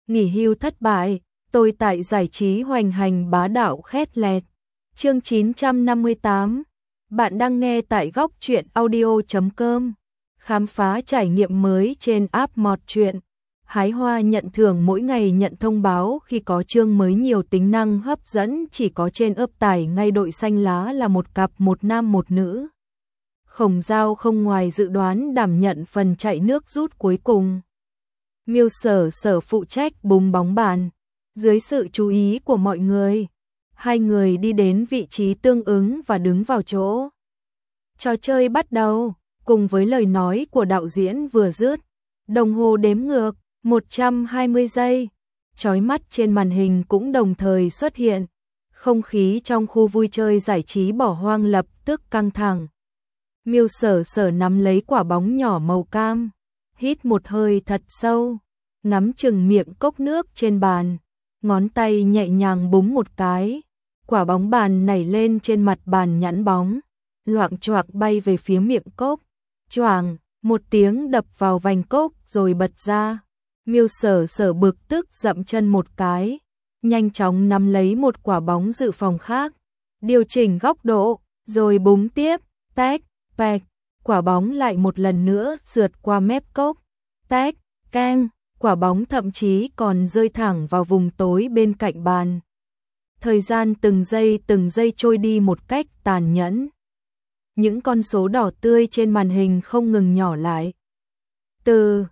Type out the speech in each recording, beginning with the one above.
nghỉ hưu thất bại, tôi tại giải trí hoành hành bá đạo khét lẹt. Chương 958. Bạn đang nghe tại góc truyện audio.com. Khám phá trải nghiệm mới trên app Mọt Truyện. Hái hoa nhận thưởng mỗi ngày nhận thông báo khi có chương mới nhiều tính năng hấp dẫn chỉ có trên ấp tải ngay đội xanh lá là một cặp một nam một nữ. Khổng Giao không ngoài dự đoán đảm nhận phần chạy nước rút cuối cùng. Miêu Sở Sở phụ trách búng bóng bàn. Dưới sự chú ý của mọi người, hai người đi đến vị trí tương ứng và đứng vào chỗ. Trò chơi bắt đầu, cùng với lời nói của đạo diễn vừa dứt, đồng hồ đếm ngược 120 giây, chói mắt trên màn hình cũng đồng thời xuất hiện. Không khí trong khu vui chơi giải trí bỏ hoang lập tức căng thẳng. Miêu Sở Sở nắm lấy quả bóng nhỏ màu cam, hít một hơi thật sâu, ngắm chừng miệng cốc nước trên bàn, ngón tay nhẹ nhàng búng một cái, quả bóng bàn nảy lên trên mặt bàn nhẵn bóng, loạng choạng bay về phía miệng cốc, choàng, một tiếng đập vào vành cốc rồi bật ra. Miêu Sở Sở bực tức dậm chân một cái, nhanh chóng nắm lấy một quả bóng dự phòng khác, điều chỉnh góc độ, rồi búng tiếp, tách, bạch, quả bóng lại một lần nữa sượt qua mép cốc, tách, keng, quả bóng thậm chí còn rơi thẳng vào vùng tối bên cạnh bàn. Thời gian từng giây trôi đi một cách tàn nhẫn. Những con số đỏ tươi trên màn hình không ngừng nhỏ lại. Từ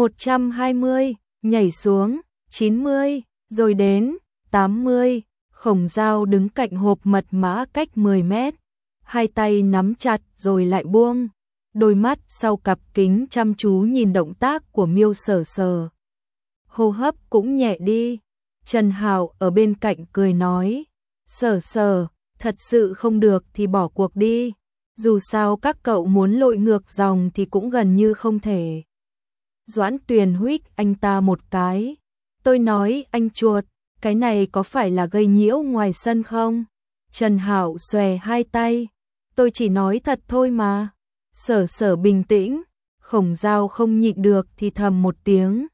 120, nhảy xuống, 90, rồi đến 80, Khổng Giao đứng cạnh hộp mật mã cách 10 mét. Hai tay nắm chặt rồi lại buông. Đôi mắt sau cặp kính chăm chú nhìn động tác của Miêu Sở Sở. Hô hấp cũng nhẹ đi. Trần Hạo ở bên cạnh cười nói, Sở Sở, thật sự không được thì bỏ cuộc đi. Dù sao các cậu muốn lội ngược dòng thì cũng gần như không thể. Doãn Tuyền huých anh ta một cái. Tôi nói anh chuột, cái này có phải là gây nhiễu ngoài sân không? Trần Hạo xòe hai tay. Tôi chỉ nói thật thôi mà. Sở Sở bình tĩnh. Khổng Giao không nhịn được thì thầm một tiếng.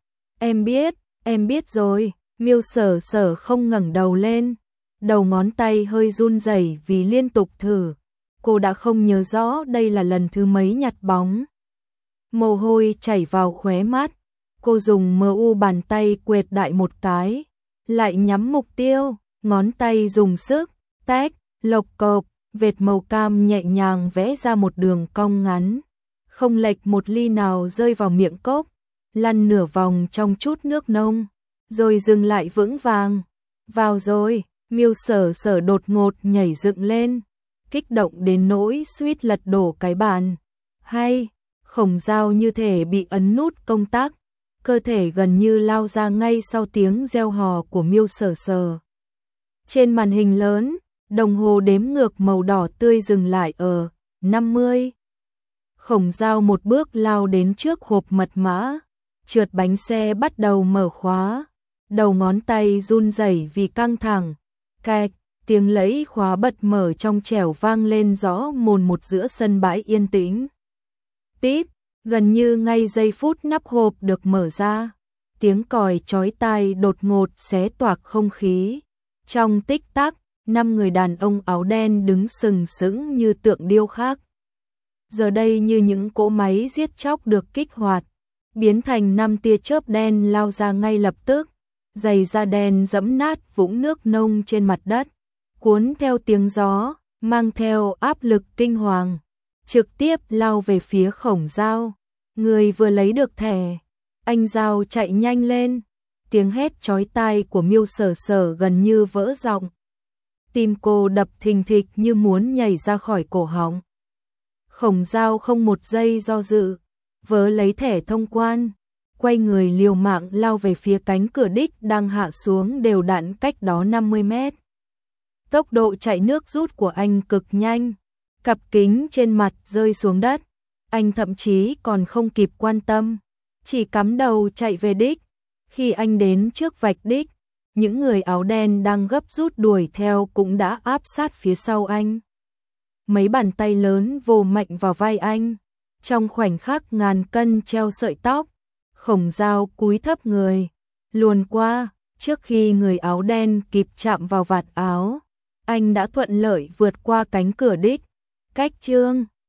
Em biết rồi. Miêu Sở Sở không ngẩng đầu lên. Đầu ngón tay hơi run rẩy vì liên tục thử. Cô đã không nhớ rõ đây là lần thứ mấy nhặt bóng. Mồ hôi chảy vào khóe mắt. Cô dùng mu bàn tay quệt đại một cái. Lại nhắm mục tiêu. Ngón tay dùng sức. Tách, lộc cộp. Vệt màu cam nhẹ nhàng vẽ ra một đường cong ngắn. Không lệch một ly nào rơi vào miệng cốc. Lăn nửa vòng trong chút nước nông. Rồi dừng lại vững vàng. Vào rồi. Miêu Sở Sở đột ngột nhảy dựng lên. Kích động đến nỗi suýt lật đổ cái bàn. Hay, Khổng Giao như thể bị ấn nút công tắc. Cơ thể gần như lao ra ngay sau tiếng reo hò của Miêu Sở Sở. Trên màn hình lớn, đồng hồ đếm ngược màu đỏ tươi dừng lại ở 50. Khổng Giao một bước lao đến trước hộp mật mã. Trượt bánh xe bắt đầu mở khóa. Đầu ngón tay run rẩy vì căng thẳng. Cạch, tiếng lẫy khóa bật mở trong trẻo vang lên rõ mồn một giữa sân bãi yên tĩnh. Tít, gần như ngay giây phút nắp hộp được mở ra. Tiếng còi chói tai đột ngột xé toạc không khí. Trong tích tắc, 5 người đàn ông áo đen đứng sừng sững như tượng điêu khắc. Giờ đây như những cỗ máy giết chóc được kích hoạt, biến thành 5 tia chớp đen lao ra ngay lập tức. Giày da đen dẫm nát vũng nước nông trên mặt đất, cuốn theo tiếng gió, mang theo áp lực kinh hoàng, trực tiếp lao về phía Khổng Giao. Người vừa lấy được thẻ, anh Giao chạy nhanh lên, tiếng hét chói tai của Miêu Sở Sở gần như vỡ giọng. Tim cô đập thình thịch như muốn nhảy ra khỏi cổ họng. Khổng Giao không một giây do dự, vớ lấy thẻ thông quan, quay người liều mạng lao về phía cánh cửa đích đang hạ xuống đều đặn cách đó 50 mét. Tốc độ chạy nước rút của anh cực nhanh, cặp kính trên mặt rơi xuống đất, anh thậm chí còn không kịp quan tâm, chỉ cắm đầu chạy về đích. Khi anh đến trước vạch đích, những người áo đen đang gấp rút đuổi theo cũng đã áp sát phía sau anh. Mấy bàn tay lớn vồ mạnh vào vai anh, trong khoảnh khắc ngàn cân treo sợi tóc. Khổng Giao cúi thấp người, luồn qua, trước khi người áo đen kịp chạm vào vạt áo, anh đã thuận lợi vượt qua cánh cửa đích, cách Trương